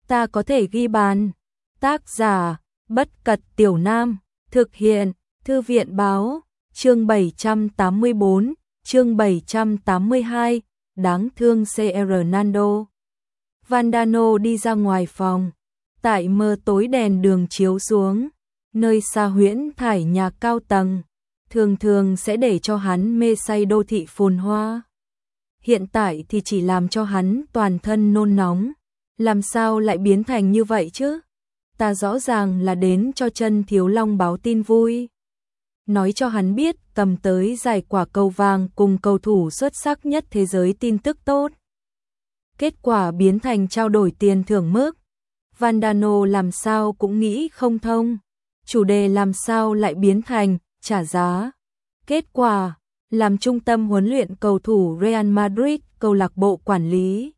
ta có thể ghi bàn. Tác giả, Bất Cật Tiểu Nam, thực hiện, Thư viện Báo, chương 784, chương 782, đáng thương CR Nando. Vandano đi ra ngoài phòng, tại mờ tối đèn đường chiếu xuống, nơi xa huyễn thải nhà cao tầng, thường thường sẽ để cho hắn mê say đô thị phồn hoa. Hiện tại thì chỉ làm cho hắn toàn thân nôn nóng, làm sao lại biến thành như vậy chứ? Ta rõ ràng là đến cho Chân Thiếu Long báo tin vui. Nói cho hắn biết cầm tới giải quả cầu vàng cùng cầu thủ xuất sắc nhất thế giới tin tức tốt. Kết quả biến thành trao đổi tiền thưởng mức. Vandano làm sao cũng nghĩ không thông. Chủ đề làm sao lại biến thành trả giá. Kết quả làm trung tâm huấn luyện cầu thủ Real Madrid câu lạc bộ quản lý.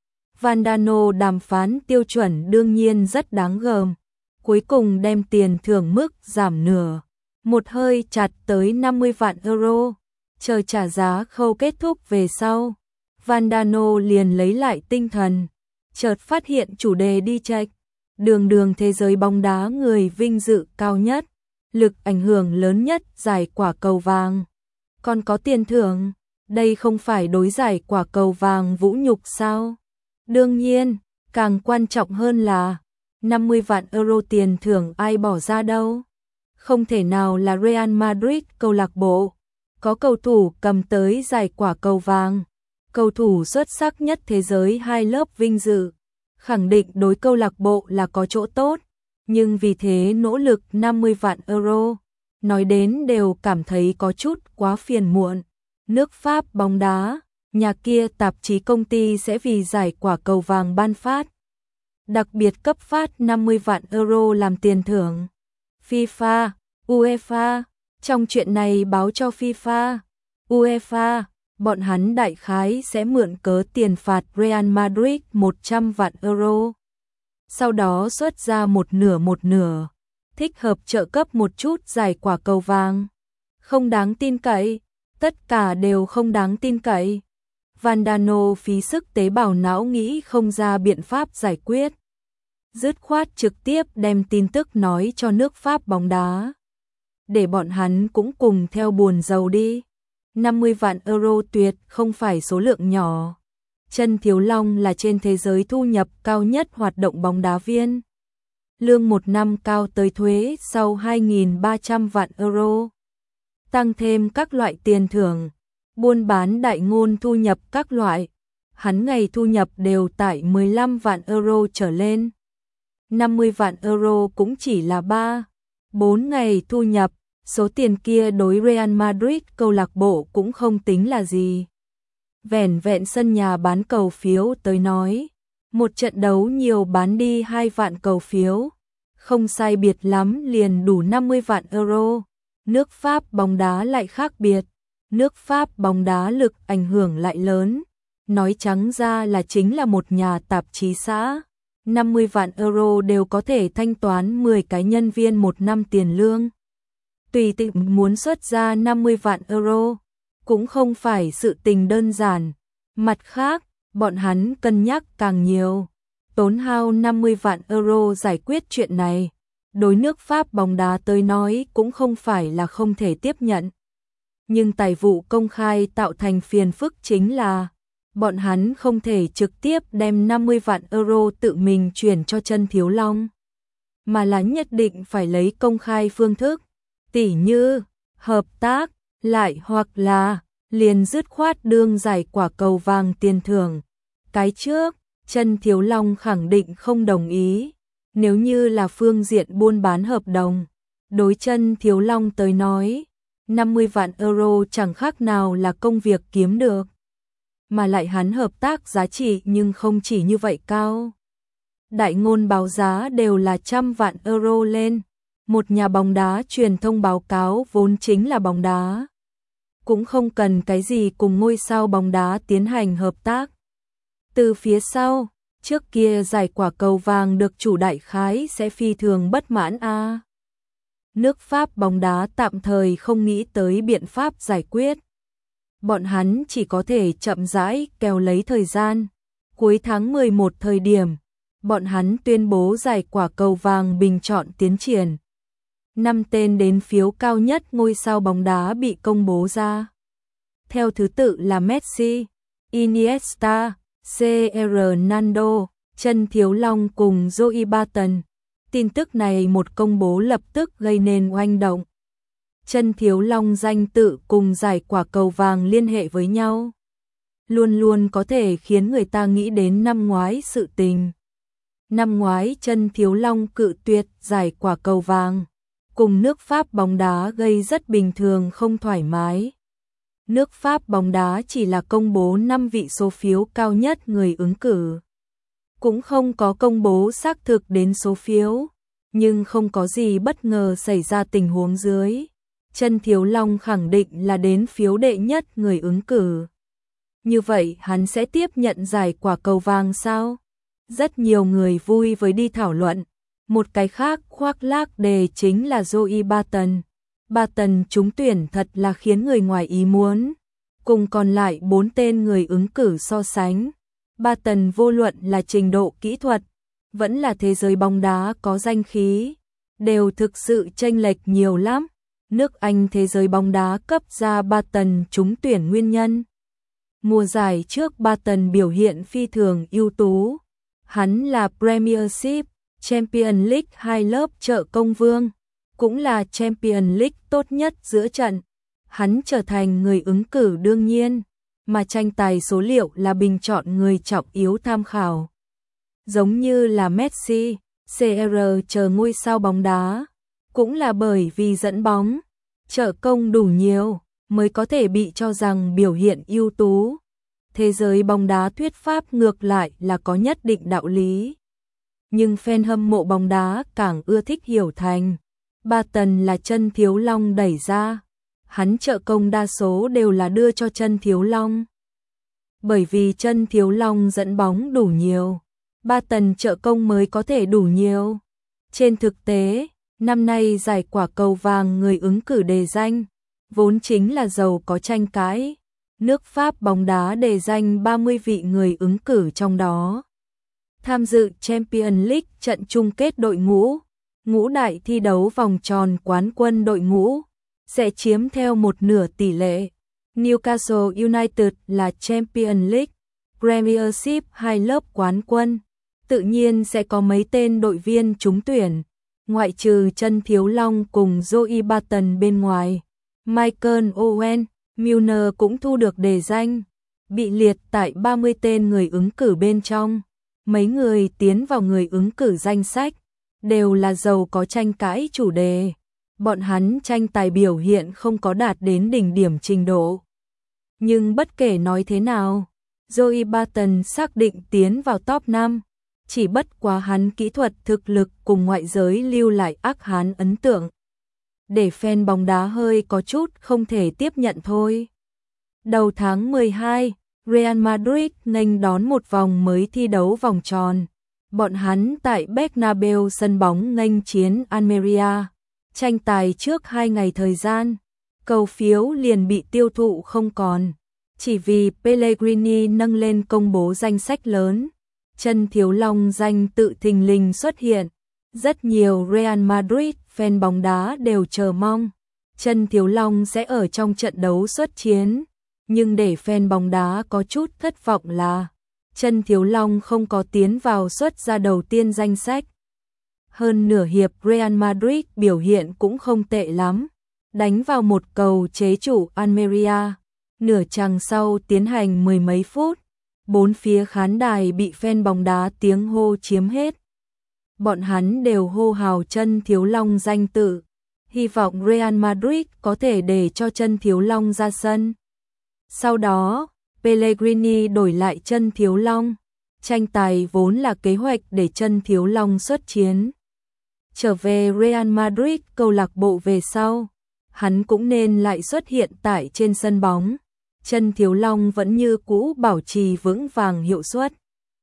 Vandano đàm phán tiêu chuẩn đương nhiên rất đáng gờm. Cuối cùng đem tiền thưởng mức giảm nửa. Một hơi chặt tới 50 vạn euro. Chờ trả giá khâu kết thúc về sau. Vandano liền lấy lại tinh thần. Chợt phát hiện chủ đề đi chệch. Đường thế giới bóng đá người vinh dự cao nhất. Lực ảnh hưởng lớn nhất giải quả cầu vàng. Còn có tiền thưởng. Đây không phải đối giải quả cầu vàng vũ nhục sao? Đương nhiên, càng quan trọng hơn là 50 vạn euro tiền thưởng ai bỏ ra đâu. Không thể nào là Real Madrid câu lạc bộ. Có cầu thủ cầm tới giải quả cầu vàng. Cầu thủ xuất sắc nhất thế giới 2 lớp vinh dự. Khẳng định đối câu lạc bộ là có chỗ tốt. Nhưng vì thế nỗ lực 50 vạn euro. Nói đến đều cảm thấy có chút quá phiền muộn. Nước Pháp bóng đá, nhà kia tạp chí công ty sẽ vì giải quả cầu vàng ban phát. Đặc biệt cấp phát 50 vạn euro làm tiền thưởng. FIFA, UEFA, trong chuyện này báo cho FIFA, UEFA, bọn hắn đại khái sẽ mượn cớ tiền phạt Real Madrid 100 vạn euro. Sau đó xuất ra một nửa, thích hợp trợ cấp một chút giải quả cầu vàng. Không đáng tin cậy, tất cả đều không đáng tin cậy. Vandano phí sức tế bào não nghĩ không ra biện pháp giải quyết. Dứt khoát trực tiếp đem tin tức nói cho nước Pháp bóng đá. Để bọn hắn cũng cùng theo buồn giàu đi. 50 vạn euro tuyệt không phải số lượng nhỏ. Chân Thiếu Long là trên thế giới thu nhập cao nhất hoạt động bóng đá viên. Lương một năm cao tới thuế sau 2.300 vạn euro. Tăng thêm các loại tiền thưởng, buôn bán đại ngôn thu nhập các loại. Hắn ngày thu nhập đều tại 15 vạn euro trở lên. 50 vạn euro cũng chỉ là 3-4 ngày thu nhập. Số tiền kia đối Real Madrid câu lạc bộ cũng không tính là gì. Vẻn vẹn sân nhà bán cầu phiếu tới nói. Một trận đấu nhiều bán đi 2 vạn cầu phiếu. Không sai biệt lắm liền đủ 50 vạn euro. Nước Pháp bóng đá lại khác biệt. Nước Pháp bóng đá lực ảnh hưởng lại lớn. Nói trắng ra là chính là một nhà tạp chí xã. 50 vạn euro đều có thể thanh toán 10 cái nhân viên một năm tiền lương. Tùy tiện muốn xuất ra 50 vạn euro, cũng không phải sự tình đơn giản. Mặt khác, bọn hắn cân nhắc càng nhiều. Tốn hao 50 vạn euro giải quyết chuyện này. Đối nước Pháp bóng đá tới nói cũng không phải là không thể tiếp nhận. Nhưng tài vụ công khai tạo thành phiền phức chính là bọn hắn không thể trực tiếp đem 50 vạn euro tự mình chuyển cho Chân Thiếu Long. Mà là nhất định phải lấy công khai phương thức. Tỉ như, hợp tác, lại hoặc là, liền dứt khoát đương giải quả cầu vàng tiền thưởng. Cái trước, Chân Thiếu Long khẳng định không đồng ý. Nếu như là phương diện buôn bán hợp đồng, đối Chân Thiếu Long tới nói, 50 vạn euro chẳng khác nào là công việc kiếm được. Mà lại hắn hợp tác giá trị nhưng không chỉ như vậy cao. Đại ngôn báo giá đều là 100 vạn euro lên. Một nhà bóng đá truyền thông báo cáo vốn chính là bóng đá. Cũng không cần cái gì cùng ngôi sao bóng đá tiến hành hợp tác. Từ phía sau, trước kia giải quả cầu vàng được chủ đại khái sẽ phi thường bất mãn a. Nước Pháp bóng đá tạm thời không nghĩ tới biện pháp giải quyết. Bọn hắn chỉ có thể chậm rãi kéo lấy thời gian. Cuối tháng 11 thời điểm, bọn hắn tuyên bố giải quả cầu vàng bình chọn tiến triển. 5 tên đến phiếu cao nhất ngôi sao bóng đá bị công bố ra. Theo thứ tự là Messi, Iniesta, CR Ronaldo, Chân Thiếu Long cùng Joey Barton. Tin tức này một công bố lập tức gây nên oanh động. Chân Thiếu Long danh tự cùng giải quả cầu vàng liên hệ với nhau, luôn luôn có thể khiến người ta nghĩ đến năm ngoái sự tình. Năm ngoái Chân Thiếu Long cự tuyệt giải quả cầu vàng, cùng nước Pháp bóng đá gây rất bình thường không thoải mái. Nước Pháp bóng đá chỉ là công bố 5 vị số phiếu cao nhất người ứng cử, cũng không có công bố xác thực đến số phiếu, nhưng không có gì bất ngờ xảy ra tình huống dưới. Chân Thiếu Long khẳng định là đến phiếu đệ nhất người ứng cử. Như vậy hắn sẽ tiếp nhận giải quả cầu vàng sao? Rất nhiều người vui với đi thảo luận. Một cái khác khoác lác đề chính là Joey Barton. Barton trúng tuyển thật là khiến người ngoài ý muốn. Cùng còn lại 4 tên người ứng cử so sánh, Barton vô luận là trình độ kỹ thuật, vẫn là thế giới bóng đá có danh khí, đều thực sự chênh lệch nhiều lắm. Nước Anh thế giới bóng đá cấp ra Barton trúng tuyển nguyên nhân. Mùa giải trước Barton biểu hiện phi thường ưu tú. Hắn là Premiership, Champions League 2 lớp trợ công vương, cũng là Champions League tốt nhất giữa trận. Hắn trở thành người ứng cử đương nhiên, mà tranh tài số liệu là bình chọn người trọng yếu tham khảo. Giống như là Messi, CR chờ ngôi sao bóng đá, cũng là bởi vì dẫn bóng, trợ công đủ nhiều, mới có thể bị cho rằng biểu hiện ưu tú. Thế giới bóng đá thuyết pháp ngược lại là có nhất định đạo lý. Nhưng fan hâm mộ bóng đá càng ưa thích hiểu thành Barton là Chân Thiếu Long đẩy ra. Hắn trợ công đa số đều là đưa cho Chân Thiếu Long. Bởi vì Chân Thiếu Long dẫn bóng đủ nhiều, Barton trợ công mới có thể đủ nhiều. Trên thực tế, năm nay giải quả cầu vàng người ứng cử đề danh, vốn chính là giàu có tranh cãi. Nước Pháp bóng đá đề danh 30 vị người ứng cử trong đó. Tham dự Champions League trận chung kết đội ngũ, ngũ đại thi đấu vòng tròn quán quân đội ngũ, sẽ chiếm theo một nửa tỷ lệ. Newcastle United là Champions League, Premiership 2 lớp quán quân, tự nhiên sẽ có mấy tên đội viên trúng tuyển, ngoại trừ Chân Thiếu Long cùng Joey Barton bên ngoài. Michael Owen, Milner cũng thu được đề danh, bị liệt tại 30 tên người ứng cử bên trong. Mấy người tiến vào người ứng cử danh sách, đều là giàu có tranh cãi chủ đề. Bọn hắn tranh tài biểu hiện không có đạt đến đỉnh điểm trình độ. Nhưng bất kể nói thế nào, Joey Barton xác định tiến vào top 5. Chỉ bất quá hắn kỹ thuật thực lực cùng ngoại giới lưu lại ác hán ấn tượng, để fan bóng đá hơi có chút không thể tiếp nhận thôi. Đầu tháng 12, Real Madrid nghênh đón một vòng mới thi đấu vòng tròn. Bọn hắn tại Bernabeu sân bóng nghênh chiến Almeria. Tranh tài trước 2 ngày thời gian, cầu phiếu liền bị tiêu thụ không còn. Chỉ vì Pellegrini nâng lên công bố danh sách lớn, Chân Thiếu Long danh tự thình lình xuất hiện. Rất nhiều Real Madrid fan bóng đá đều chờ mong Chân Thiếu Long sẽ ở trong trận đấu xuất chiến. Nhưng để fan bóng đá có chút thất vọng là Chân Thiếu Long không có tiến vào xuất ra đầu tiên danh sách. Hơn nửa hiệp Real Madrid biểu hiện cũng không tệ lắm, đánh vào một cầu chế chủ Almeria. Nửa chặng sau tiến hành 10 mấy phút, 4 phía khán đài bị fan bóng đá tiếng hô chiếm hết. Bọn hắn đều hô hào Chân Thiếu Long danh tự, hy vọng Real Madrid có thể để cho Chân Thiếu Long ra sân. Sau đó, Pellegrini đổi lại Chân Thiếu Long. Tranh tài vốn là kế hoạch để Chân Thiếu Long xuất chiến. Trở về Real Madrid câu lạc bộ về sau, hắn cũng nên lại xuất hiện tại trên sân bóng. Chân Thiếu Long vẫn như cũ bảo trì vững vàng hiệu suất.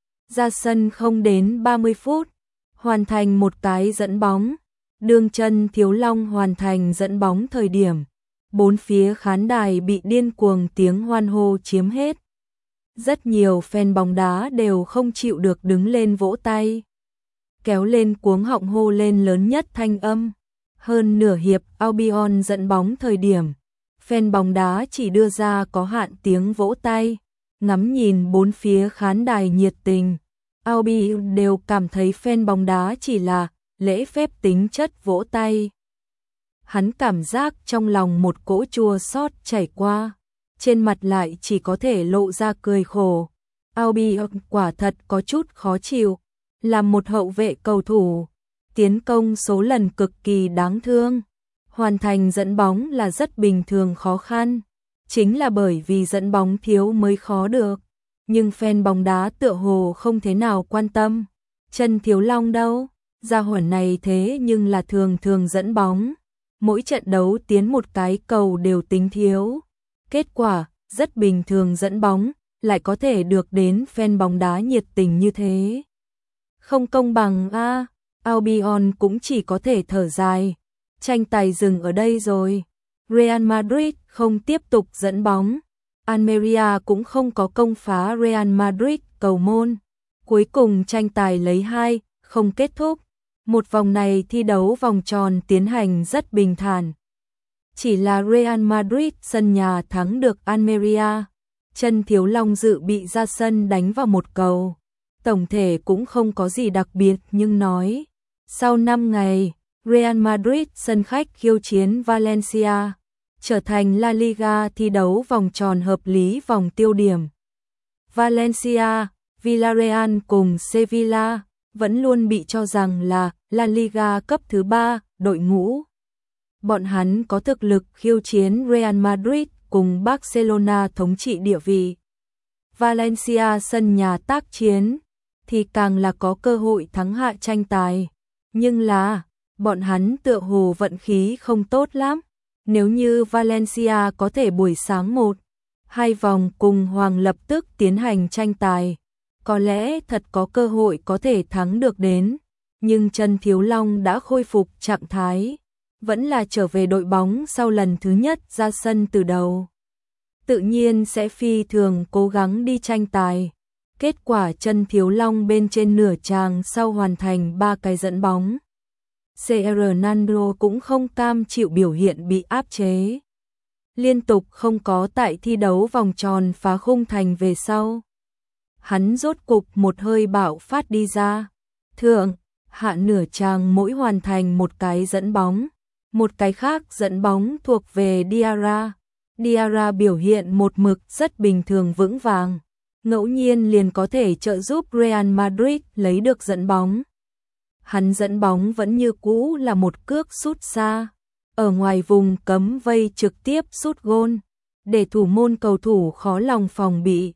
Ra sân không đến 30 phút, hoàn thành một cái dẫn bóng. Đương Chân Thiếu Long hoàn thành dẫn bóng thời điểm, 4 phía khán đài bị điên cuồng tiếng hoan hô chiếm hết. Rất nhiều fan bóng đá đều không chịu được đứng lên vỗ tay, kéo lên cuống họng hô lên lớn nhất thanh âm. Hơn nửa hiệp Albion dẫn bóng thời điểm, fan bóng đá chỉ đưa ra có hạn tiếng vỗ tay, ngắm nhìn bốn phía khán đài nhiệt tình. Albion đều cảm thấy fan bóng đá chỉ là lễ phép tính chất vỗ tay. Hắn cảm giác trong lòng một cỗ chua xót chảy qua, trên mặt lại chỉ có thể lộ ra cười khổ. Albion quả thật có chút khó chịu, làm một hậu vệ cầu thủ, tiến công số lần cực kỳ đáng thương. Hoàn thành dẫn bóng là rất bình thường khó khăn, chính là bởi vì dẫn bóng thiếu mới khó được. Nhưng fan bóng đá tựa hồ không thế nào quan tâm. Trần Thiếu Long đâu? Gia hỏa này thế nhưng là thường thường dẫn bóng. Mỗi trận đấu tiến một cái cầu đều tính thiếu. Kết quả, rất bình thường dẫn bóng, lại có thể được đến fan bóng đá nhiệt tình như thế. Không công bằng a. Albion cũng chỉ có thể thở dài. Tranh tài dừng ở đây rồi. Real Madrid không tiếp tục dẫn bóng. Almeria cũng không có công phá Real Madrid cầu môn. Cuối cùng tranh tài lấy 2-0 kết thúc. Một vòng này thi đấu vòng tròn tiến hành rất bình thản. Chỉ là Real Madrid sân nhà thắng được Almeria. Trần Thiếu Long dự bị ra sân đánh vào một cầu. Tổng thể cũng không có gì đặc biệt nhưng nói. Sau 5 ngày, Real Madrid sân khách khiêu chiến Valencia, trở thành La Liga thi đấu vòng tròn hợp lý vòng tiêu điểm. Valencia, Villarreal cùng Sevilla vẫn luôn bị cho rằng là La Liga cấp thứ 3 đội ngũ. Bọn hắn có thực lực khiêu chiến Real Madrid cùng Barcelona thống trị địa vị. Valencia sân nhà tác chiến thì càng là có cơ hội thắng hạ tranh tài. Nhưng là, bọn hắn tựa hồ vận khí không tốt lắm. Nếu như Valencia có thể buổi sáng 1-2 vòng cùng Hoàng lập tức tiến hành tranh tài, có lẽ thật có cơ hội có thể thắng được đến. Nhưng Trần Thiếu Long đã khôi phục trạng thái, vẫn là trở về đội bóng sau lần thứ nhất ra sân từ đầu. Tự nhiên sẽ phi thường cố gắng đi tranh tài. Kết quả Trần Thiếu Long bên trên nửa tràng sau hoàn thành 3 cái dẫn bóng. Ronaldo cũng không cam chịu biểu hiện bị áp chế. Liên tục không có tại thi đấu vòng tròn phá khung thành về sau. Hắn rốt cục một hơi bạo phát đi ra. Thượng, hạ nửa tràng mỗi hoàn thành một cái dẫn bóng. Một cái khác dẫn bóng thuộc về Diarra. Diarra biểu hiện một mực rất bình thường vững vàng. Ngẫu nhiên liền có thể trợ giúp Real Madrid lấy được dẫn bóng. Hắn dẫn bóng vẫn như cũ là một cước sút xa, ở ngoài vùng cấm vây trực tiếp sút gôn, để thủ môn cầu thủ khó lòng phòng bị.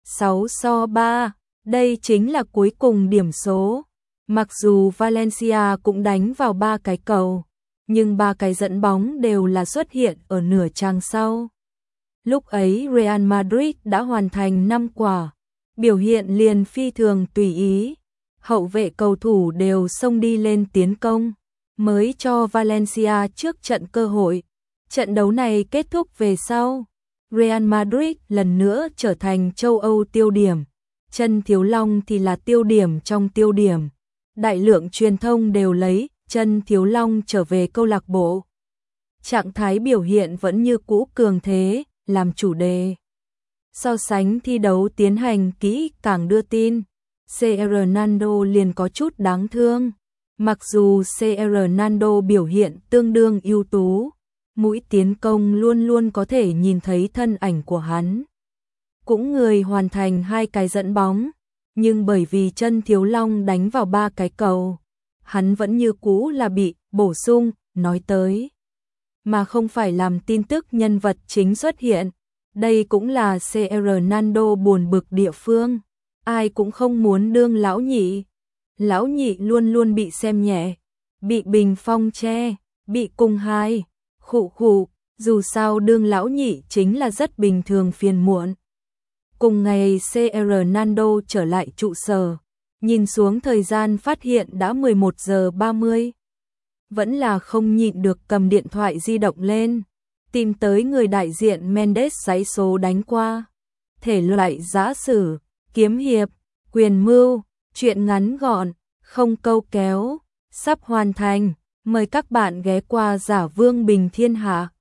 6-3, đây chính là cuối cùng điểm số. Mặc dù Valencia cũng đánh vào 3 cái cầu, nhưng 3 cái dẫn bóng đều là xuất hiện ở nửa trang sau. Lúc ấy Real Madrid đã hoàn thành 5 quả, biểu hiện liền phi thường tùy ý. Hậu vệ cầu thủ đều xông đi lên tiến công, mới cho Valencia trước trận cơ hội. Trận đấu này kết thúc về sau, Real Madrid lần nữa trở thành châu Âu tiêu điểm. Trần Thiếu Long thì là tiêu điểm trong tiêu điểm. Đại lượng truyền thông đều lấy Trần Thiếu Long trở về câu lạc bộ. Trạng thái biểu hiện vẫn như cũ cường thế, làm chủ đề. So sánh thi đấu tiến hành kỹ càng đưa tin. Ronaldo liền có chút đáng thương. Mặc dù Ronaldo biểu hiện tương đương ưu tú, mũi tiến công luôn luôn có thể nhìn thấy thân ảnh của hắn. Cũng người hoàn thành 2 cái dẫn bóng, nhưng bởi vì Trần Thiếu Long đánh vào 3 cái cầu, hắn vẫn như cũ là bị bổ sung, nói tới. Mà không phải làm tin tức nhân vật chính xuất hiện. Đây cũng là Ronaldo buồn bực địa phương. Ai cũng không muốn đương lão nhị. Lão nhị luôn luôn bị xem nhẹ, bị bình phong che, bị cung hai, khụ khụ, dù sao đương lão nhị chính là rất bình thường phiền muộn. Cùng ngày Ronaldo trở lại trụ sở, nhìn xuống thời gian phát hiện đã 11 giờ 30. Vẫn là không nhịn được cầm điện thoại di động lên, tìm tới người đại diện Mendes giấy số đánh qua. thể loại giã sử, kiếm hiệp, quyền mưu, truyện ngắn gọn, không câu kéo, sắp hoàn thành. Mời các bạn ghé qua Giả Vương Bình Thiên Hạ.